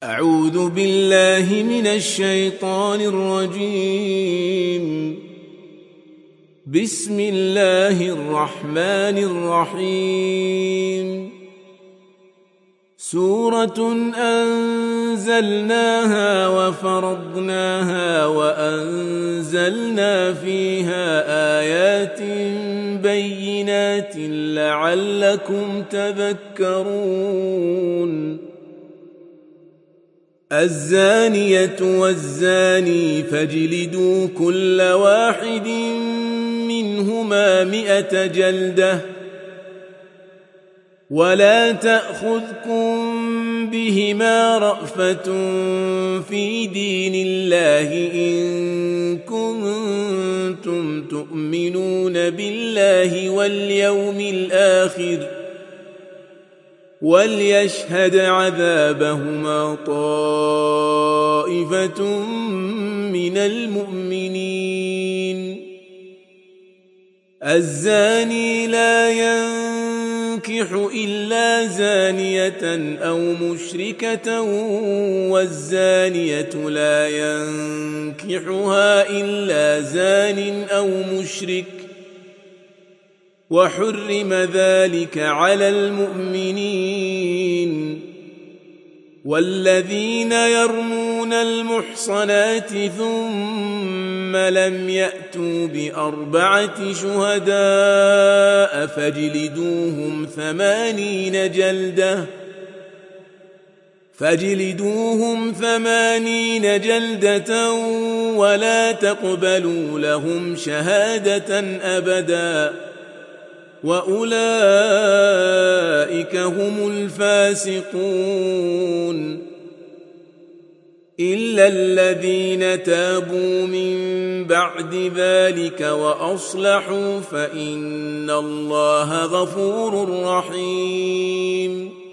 أعوذ بالله من الشيطان الرجيم. بسم الله الرحمن الرحيم. سورة أنزلناها وفرضناها وأنزلنا فيها آيات بينات لعلكم تذكرون. الزانية والزاني فاجلدوا كل واحد منهما 100 جلدة ولا تأخذكم بهما رأفة في دين الله إن كنتم تؤمنون بالله واليوم الآخر وليشهد عذابهما طائفة من المؤمنين. الزاني لا ينكح إلا زانية أو مشركة والزانية لا ينكحها إلا زان أو مشرك وحرم ذلك على المؤمنين. والذين يرمون المحصنات ثم لم يأتوا ب4 شهداء فاجلدوهم 80 جلدة ولا تقبلوا لهم شهادة أبدا وأولئك هم الفاسقون. إلا الذين تابوا من بعد ذلك وأصلحوا فإن الله غفور رحيم.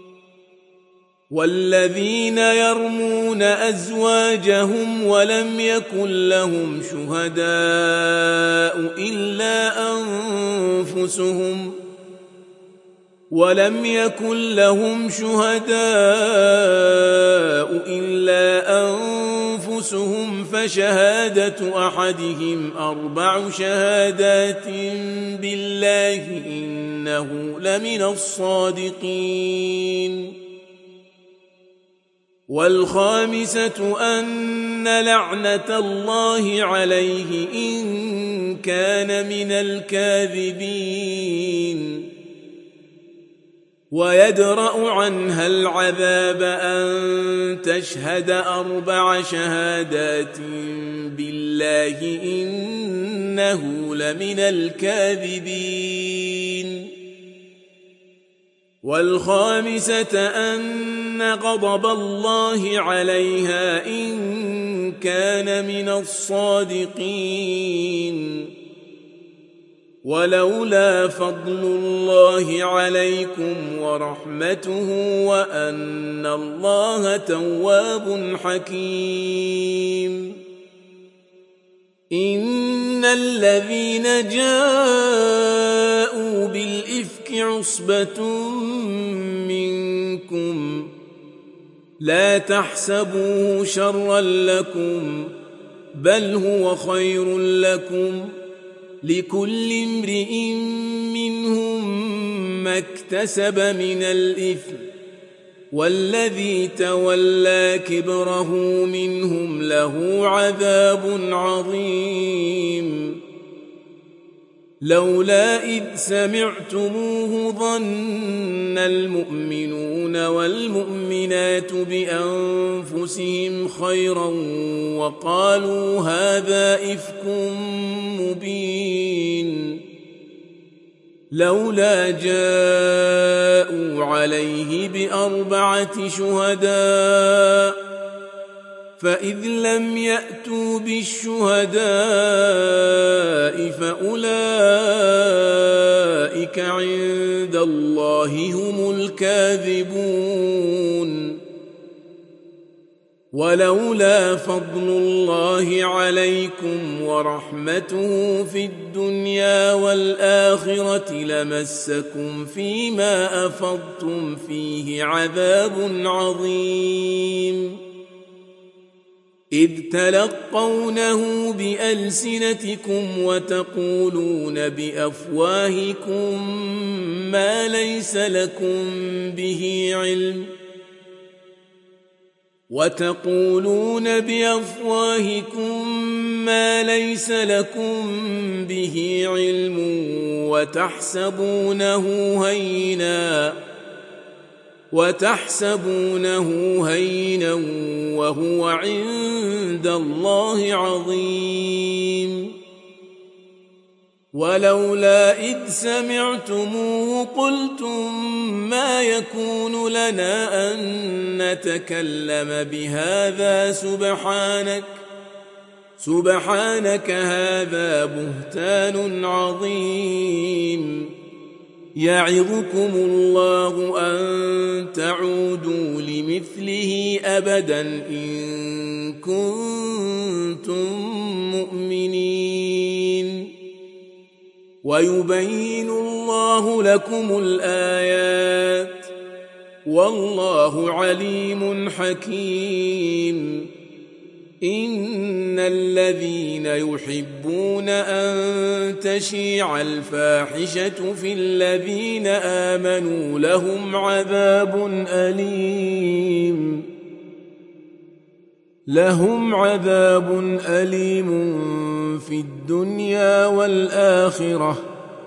والذين يرمون أزواجهم ولم يكن لهم شهداء إلا أنفسهم فشهادة أحدهم 4 شهادات بالله إنه لمن الصادقين. والخامسة أن لعنة الله عليه إن كان من الكاذبين. ويدرأ عنها العذاب أن تشهد 4 شهادات بالله إنه لمن الكاذبين. والخامسة أن غضب الله عليها إن كان من الصادقين. ولولا فضل الله عليكم ورحمته وأن الله تواب حكيم. إن الذين جاءوا بالإفك عصبة منكم لا تحسبوه شرا لكم بل هو خير لكم لكل امرئ منهم ما اكتسب من الإثم والذي تولى كبره منهم له عذاب عظيم. لولا إذ سمعتموه ظن المؤمنون والمؤمنات بأنفسهم خيرا وقالوا هذا إفك مبين. لولا جاءوا عليه ب4 شهداء فإذ لم يأتوا بالشهداء فأولئك عند الله هم الكاذبون. ولولا فضل الله عليكم ورحمته في الدنيا والآخرة لمسكم فيما أفضتم فيه عذاب عظيم إذ تلقونه بألسنتكم وتقولون بأفواهكم ما ليس لكم به علم وتحسبونه هينا وهو عند الله عظيم ولولا إذ سمعتموه قلتم ما يكون لنا أن نتكلم بهذا سبحانك هذا بهتان عظيم يعظكم الله أن تعودوا لمثله أبدا إن كنتم مؤمنين ويبين الله لكم الآيات والله عليم حكيم إن الذين يحبون أن تشيع الفاحشة في الذين آمنوا لهم عذاب أليم في الدنيا والآخرة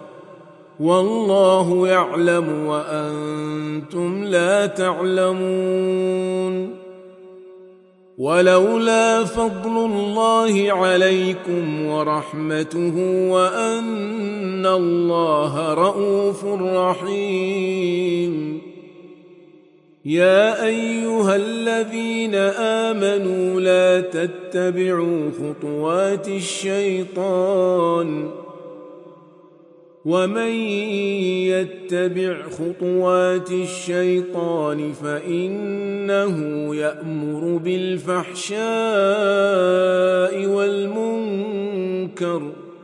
والله يعلم وأنتم لا تعلمون ولولا فضل الله عليكم ورحمته وأن الله رؤوف رحيم يا أيها الذين آمنوا لا تتبعوا خطوات الشيطان ومن يتبع خطوات الشيطان فإنه يأمر بالفحشاء والمنكر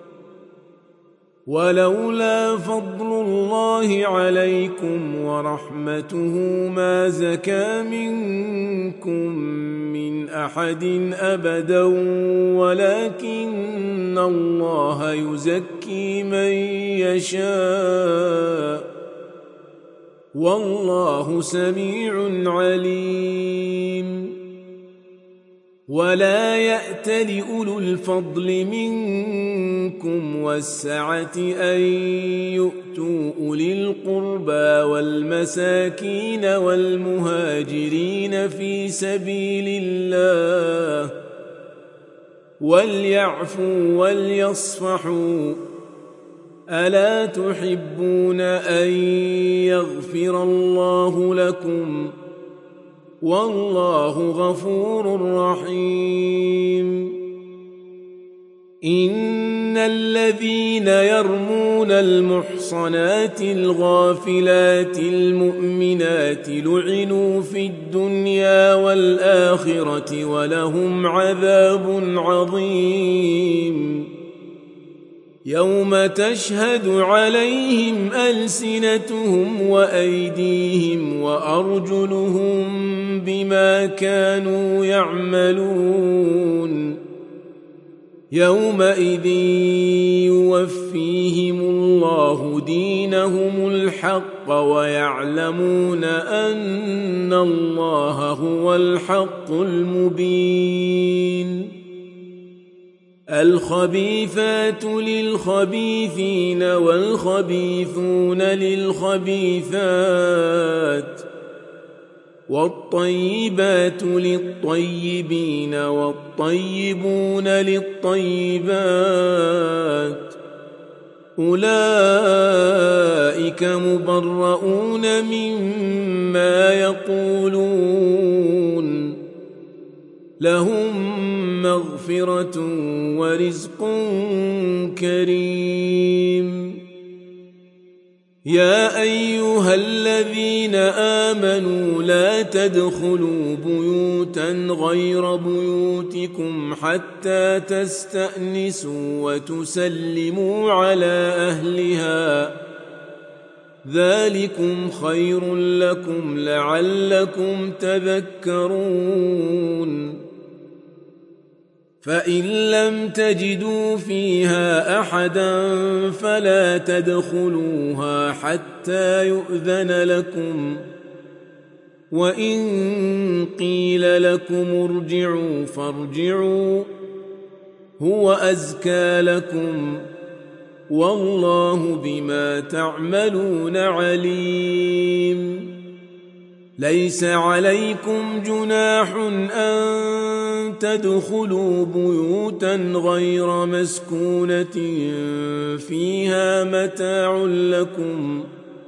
ولولا فضل الله عليكم ورحمته ما زكى منكم من أحد أبدا ولكن الله يزكي من يشاء والله سميع عليم ولا يأتل أولو الفضل منكم والسعة أن يؤتوا أولي القربى والمساكين والمهاجرين في سبيل الله وليعفوا وليصفحوا ألا تحبون أن يغفر الله لكم والله غفور رحيم إن الذين يرمون المحصنات الغافلات المؤمنات لعنوا في الدنيا والآخرة ولهم عذاب عظيم يوم تشهد عليهم ألسنتهم وأيديهم وأرجلهم بما كانوا يعملون يومئذ يوفيهم الله دينهم الحق ويعلمون أن الله هو الحق المبين الخبيثات للخبيثين والخبيثون للخبيثات والطيبات للطيبين والطيبون للطيبات أولئك مبرؤون مما يقولون لهم مغفرة ورزق كريم يا أيها الذين آمنوا لا تدخلوا بيوتا غير بيوتكم حتى تستأنسوا وتسلموا على أهلها ذلكم خير لكم لعلكم تذكرون فإن لم تجدوا فيها أحدا فلا تدخلوها حتى يؤذن لكم وإن قيل لكم ارجعوا فارجعوا هو أزكى لكم والله بما تعملون عليم ليس عليكم جناح أن تدخلوا بيوتا غير مسكونة فيها متاع لكم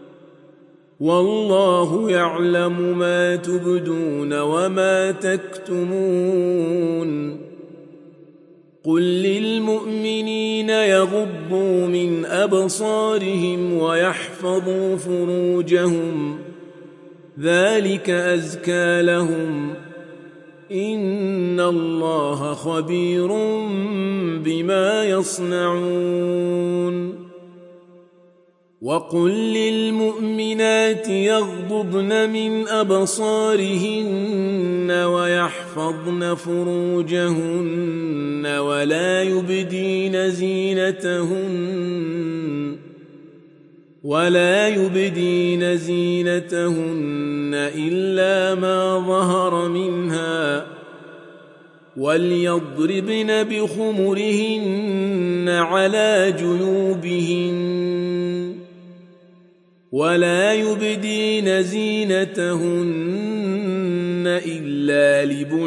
والله يعلم ما تبدون وما تكتمون قل للمؤمنين يغضوا من أبصارهم ويحفظوا فروجهم ذلك أزكى لهم إن الله خبير بما يصنعون وقل للمؤمنات يغضضن من أبصارهن ويحفظن فروجهن ولا يبدين زينتهن إلا ما ظهر منها وليضربن بخمرهن على جيوبهن ولا يبدين زينتهن إلا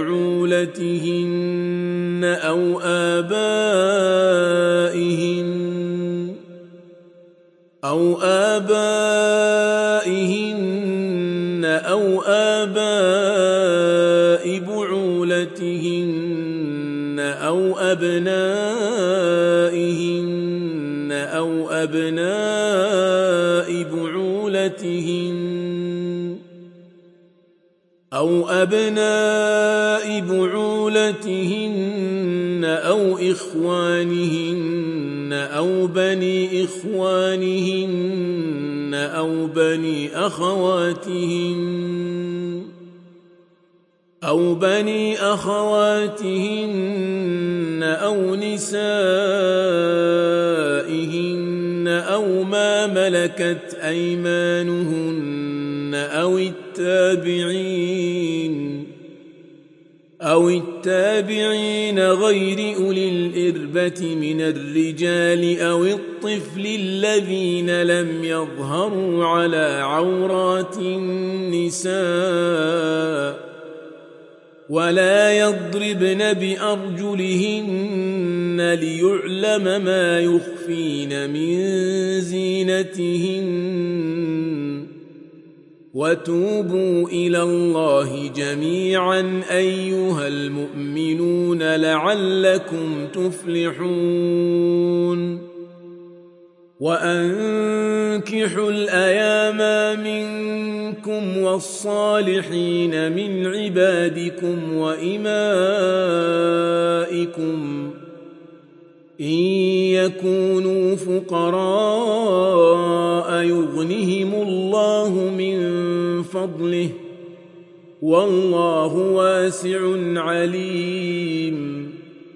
لبعولتهن أو آبائهن أو آباء بعولتهن أو أبنائهن أو أبناء بعولتهن أو إخوانهن أو بني إخوانهن أو بني أخواتهن أو نسائهن أو ما ملكت أيمانهن أو التابعين غير أولي الإربة من الرجال أو الطفل الذين لم يظهروا على عورات النساء ولا يضربن بأرجلهن ليعلم ما يخفين من زينتهن وتوبوا إلى الله جميعا أيها المؤمنون لعلكم تفلحون وأنكحوا الأيام منكم والصالحين من عبادكم وإمائكم إن يكونوا فقراء يغنهم الله من فضله والله واسع عليم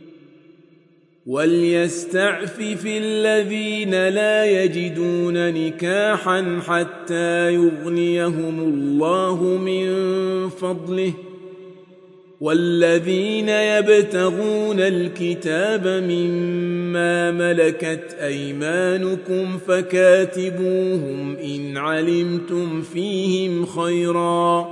وليستعفف الذين لا يجدون نكاحا حتى يغنيهم الله من فضله والذين يبتغون الكتاب مما ملكت أيمانكم فكاتبوهم إن علمتم فيهم خيرا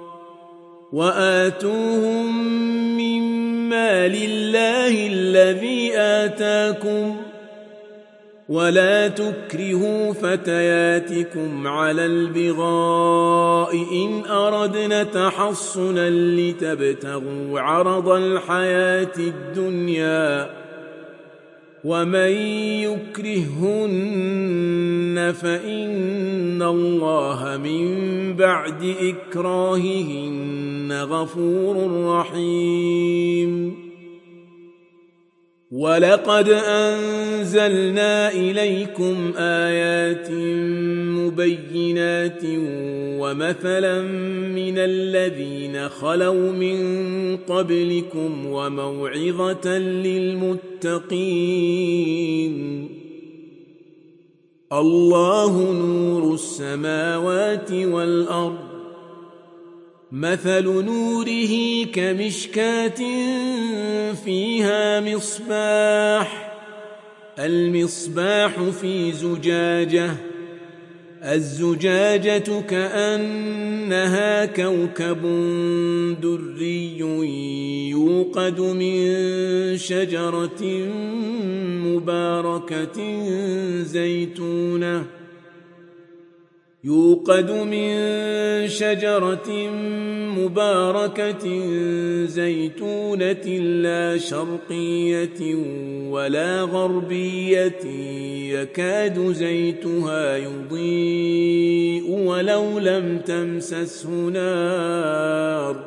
وآتوهم مما لله الذي آتاكم ولا تكرهوا فتياتكم على البغاء إن أردن تحصنا لتبتغوا عرض الحياة الدنيا ومن يكرههن فإن الله من بعد إكراههن غفور رحيم. ولقد أنزلنا إليكم آيات مبينات ومثلا من الذين خلوا من قبلكم وموعظة للمتقين. الله نور السماوات والأرض، مثل نوره كمشكاة فيها مصباح، المصباح في زجاجة، الزجاجة كأنها كوكب دري يوقد من شجرة مباركة زيتونة لا شرقية ولا غربية يكاد زيتها يضيء ولو لم تمسسه نار،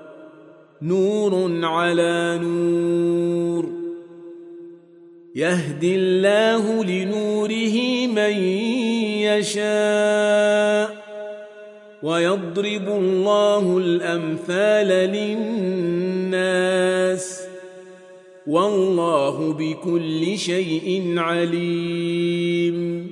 نور على نور، يهدي الله لنوره من يشاء ويضرب الله الأمثال للناس والله بكل شيء عليم.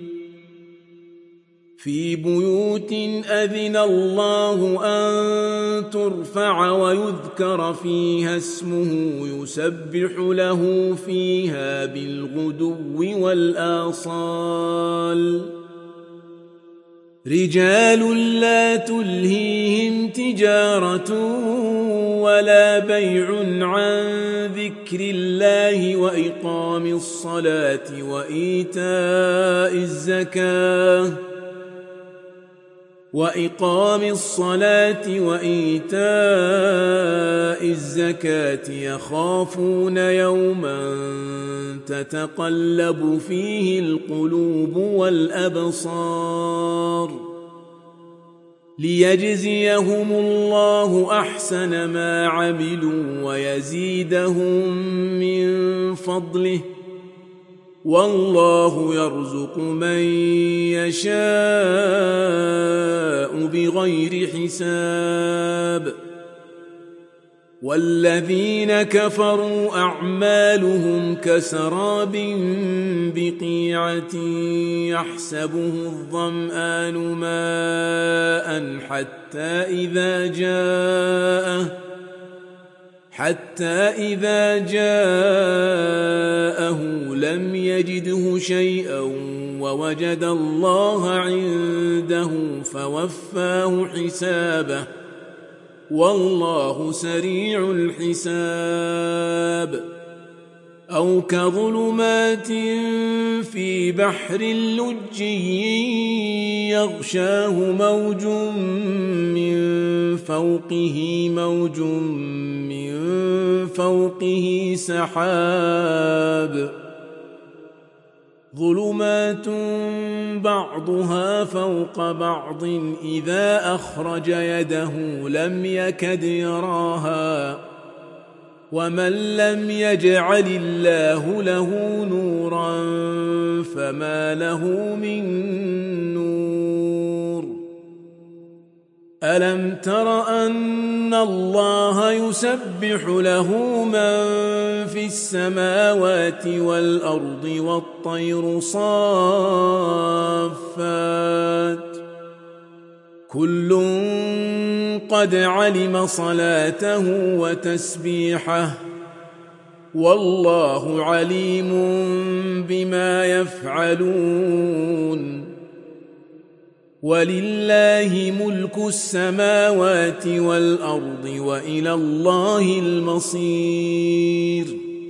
في بيوت أذن الله أن ترفع ويذكر فيها اسمه يسبح له فيها بالغدو والآصال، رجال لا تلهيهم تجارة ولا بيع عن ذكر الله وإقام الصلاة وإيتاء الزكاة يخافون يوما تتقلب فيه القلوب والأبصار، ليجزيهم الله أحسن ما عملوا ويزيدهم من فضله، والله يرزق من يشاء بغير حساب. والذين كفروا أعمالهم كسراب بقيعة يحسبه الظمآن ماء حتى إذا جاءه لم يجده شيئا ووجد الله عنده فوفاه حسابه، والله سريع الحساب. أو كظلمات في بحر لجي يغشاه موج من فوقه سحاب، ظلمات بعضها فوق بعض إذا أخرج يده لم يكد يراها، ومن لم يجعل الله له نورا فما له من نور. ألم تر أن الله يسبح له من في السماوات والأرض والطير صافات، كل قد علم صلاته وتسبيحه، والله عليم بما يفعلون. ولله ملك السماوات والأرض وإلى الله المصير.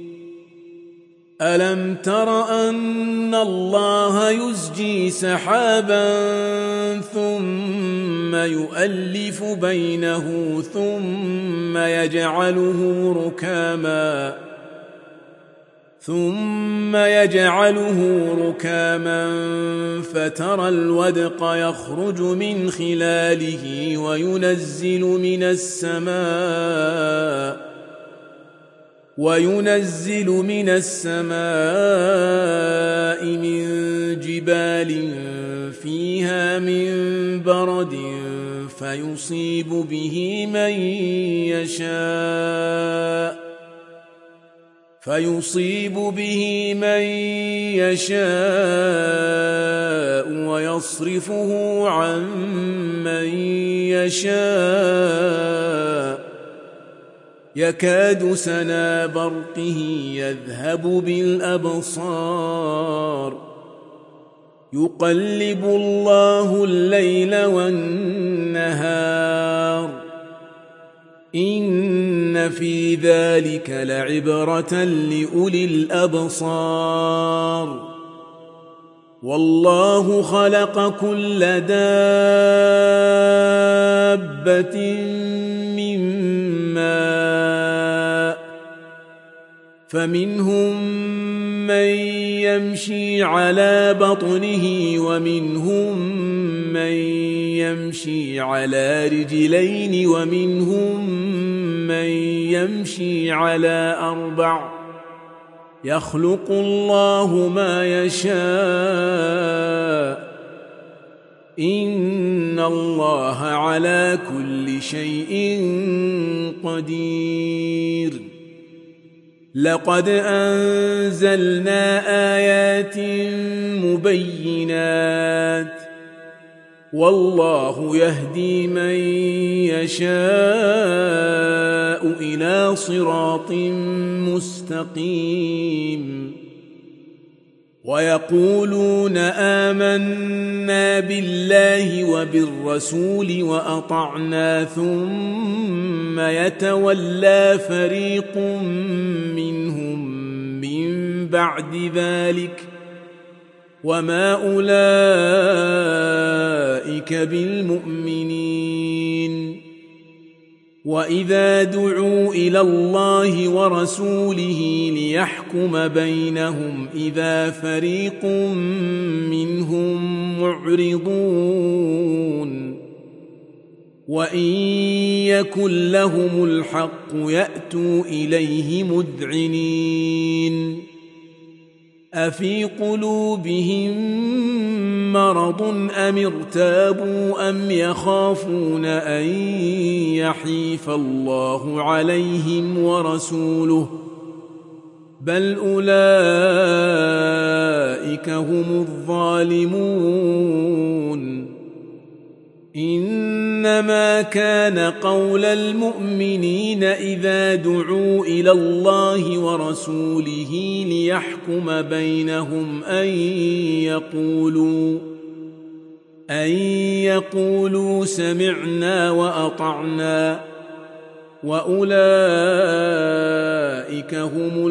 ألم تر أن الله يزجي سحابا ثم يؤلف بينه ثم يجعله ركاما فترى الودق يخرج من خلاله وينزل من السماء من جبال فيها من برد فيصيب به من يشاء ويصرفه عن من يشاء يكاد سنا برقه يذهب بالأبصار يقلب الله الليل والنهار إن في ذلك لعبرة لأولي الأبصار والله خلق كل دابة من ماء فمنهم من يمشي على بطنه ومنهم من يمشي على رجلين ومنهم من يمشي على أربع يخلق الله ما يشاء إن الله على كل شيء قدير لقد أنزلنا آيات مبينات والله يهدي من يشاء إلى صراط مستقيم ويقولون آمنا بالله وبالرسول وأطعنا ثم يتولى فريق منهم من بعد ذلك وما أولئك بالمؤمنين وإذا دعوا إلى الله ورسوله ليحكم بينهم إذا فريق منهم معرضون وإن يكن لهم الحق يأتوا إليه مذعنين أفي قلوبهم مرض أم ارتابوا أم يخافون أن يحيف الله عليهم ورسوله بل أولئك هم الظالمون إنما كان قول المؤمنين إذا دعوا إلى الله ورسوله ليحكم بينهم أن يقولوا سمعنا وأطعنا وأولئك هم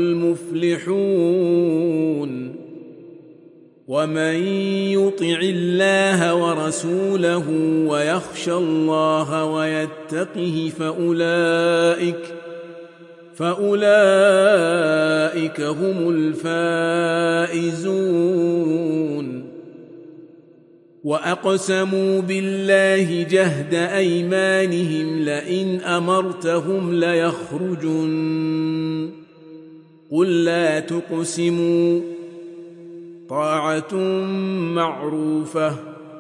المفلحون ومن يطع الله ورسوله ويخشى الله ويتقه فأولئك هم الفائزون وأقسموا بالله جهد أيمانهم لئن أمرتهم ليخرجن قل لا تقسموا طاعة معروفة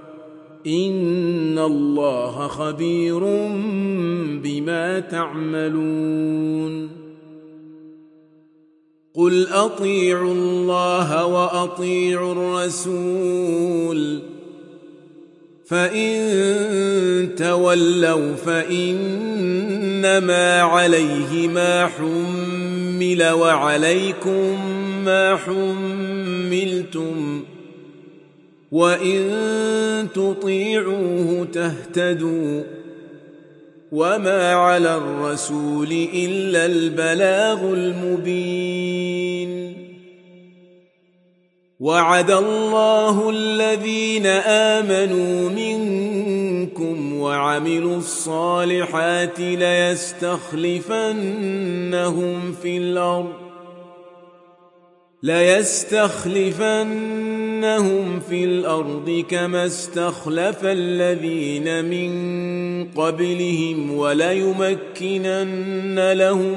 إن الله خبير بما تعملون قل أطيعوا الله وأطيعوا الرسول فإن تولوا فإنما عليه ما حمل وعليكم ما حملتم وإن تطيعوه تهتدوا وما على الرسول إلا البلاغ المبين وعد الله الذين آمنوا منكم وعملوا الصالحات ليستخلفنهم في الأرض ليستخلفنهم في الأرض كما استخلف الذين من قبلهم وليمكنن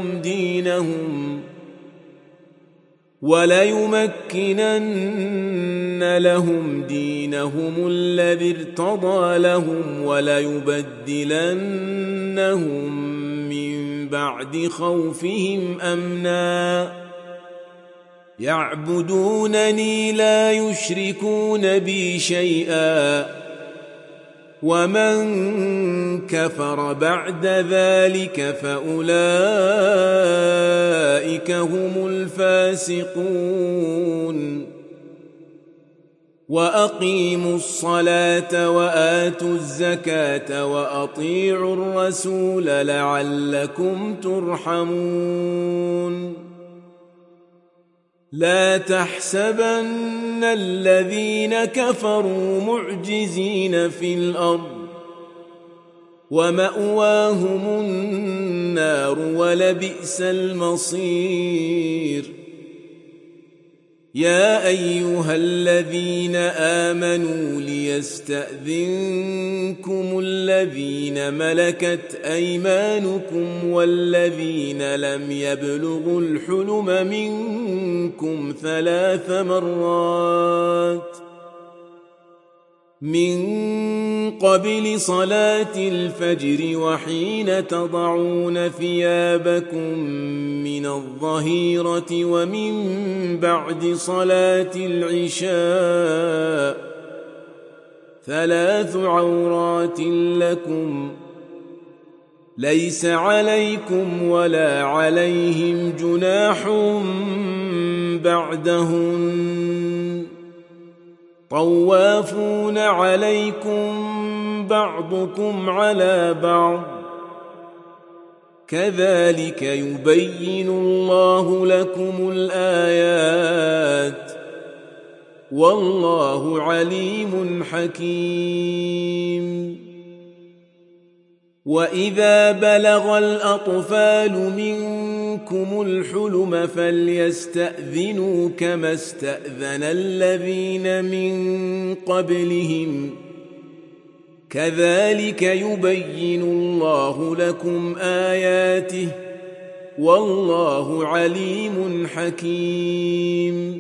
لهم دينهم الذي ارتضى لهم وليبدلنهم من بعد خوفهم أمنا يعبدونني لا يشركون بي شيئا ومن كفر بعد ذلك فأولئك هم الفاسقون وأقيموا الصلاة وآتوا الزكاة وأطيعوا الرسول لعلكم ترحمون لا تحسبن الذين كفروا معجزين في الأرض ومأواهم النار ولبئس المصير يا أيها الذين آمنوا ليستأذنكم الذين ملكت أيمانكم والذين لم يبلغوا الحلم منكم 3 مرات من قبل صلاة الفجر وحين تضعون ثيابكم من الظهيرة ومن بعد صلاة العشاء 3 عورات لكم ليس عليكم ولا عليهم جناح بعدهن طوافون عليكم بعضكم على بعض كذلك يبين الله لكم الآيات والله عليم حكيم وإذا بلغ الأطفال منكم الحلم فليستأذنوا كما استأذن الذين من قبلهم كذلك يبين الله لكم آياته والله عليم حكيم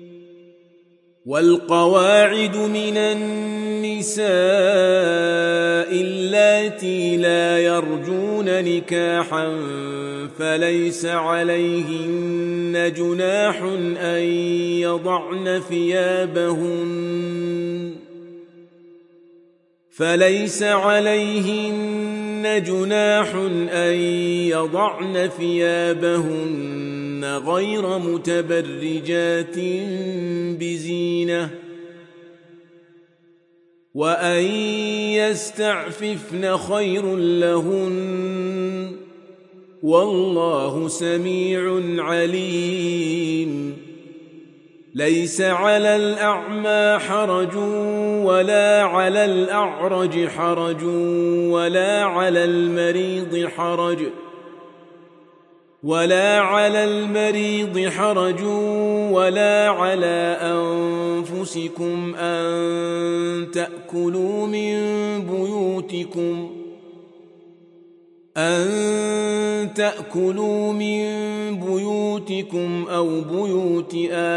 والقواعد من النساء اللاتي لا يرجون نكاحا فليس عليهن جناح أن يضعن ثيابهن غير متبرجات بزينة وأن يستعففن خير لهن والله سميع عليم ليس على الأعمى حرج ولا على الأعرج حرج ولا على المريض حرج ولا على أنفسكم أن تأكلوا من بيوتكم أو بيوت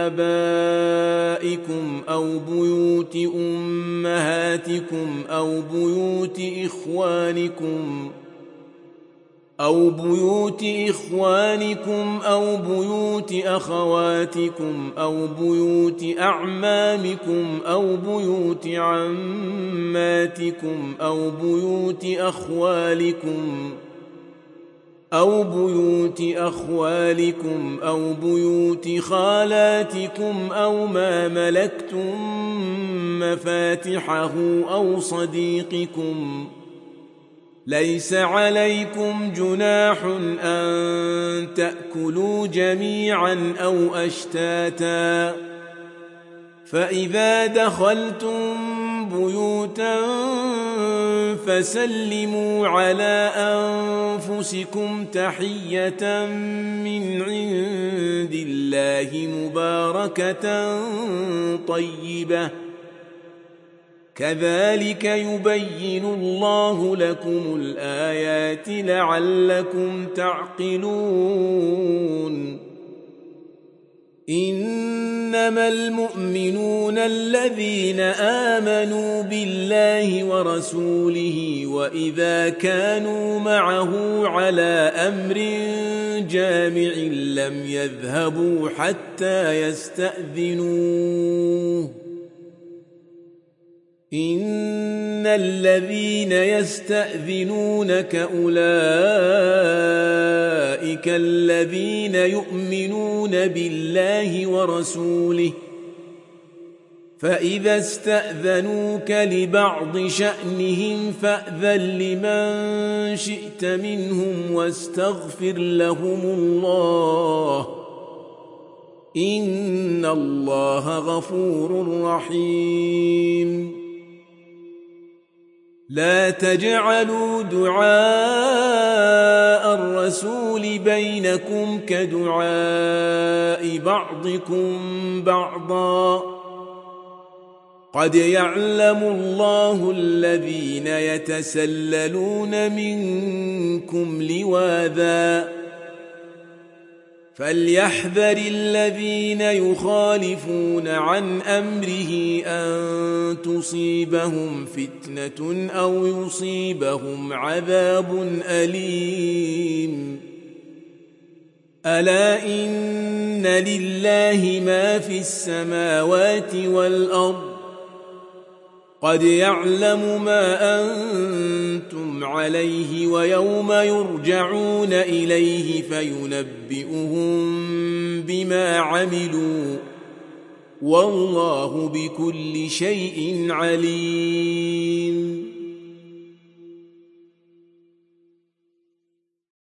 آبائكم أو بيوت أمهاتكم أو بيوت إخوانكم أو بيوت أخواتكم أو بيوت أعمامكم أو بيوت عماتكم أو بيوت أخوالكم أو بيوت خالاتكم أو ما ملكتم مفاتحه أو صديقكم ليس عليكم جناح أن تأكلوا جميعا أو أشتاتا فإذا دخلتم بيوتا فسلموا على أنفسكم تحية من عند الله مباركة طيبة كذلك يبين الله لكم الآيات لعلكم تعقلون إنما المؤمنون الذين آمنوا بالله ورسوله وإذا كانوا معه على أمر جامع لم يذهبوا حتى يستأذنوه إن الذين يستأذنونك أولئك الذين يؤمنون بالله ورسوله فإذا استأذنوك لبعض شأنهم فأذن لمن شئت منهم واستغفر لهم الله إن الله غفور رحيم لا تجعلوا دعاء الرسول بينكم كدعاء بعضكم بعضا قد يعلم الله الذين يتسللون منكم لواذا فليحذر الذين يخالفون عن أمره أن تصيبهم فتنة أو يصيبهم عذاب أليم ألا إن لله ما في السماوات والأرض قد يعلم ما أنتم عليه ويوم يرجعون إليه فينبئهم بما عملوا والله بكل شيء عليم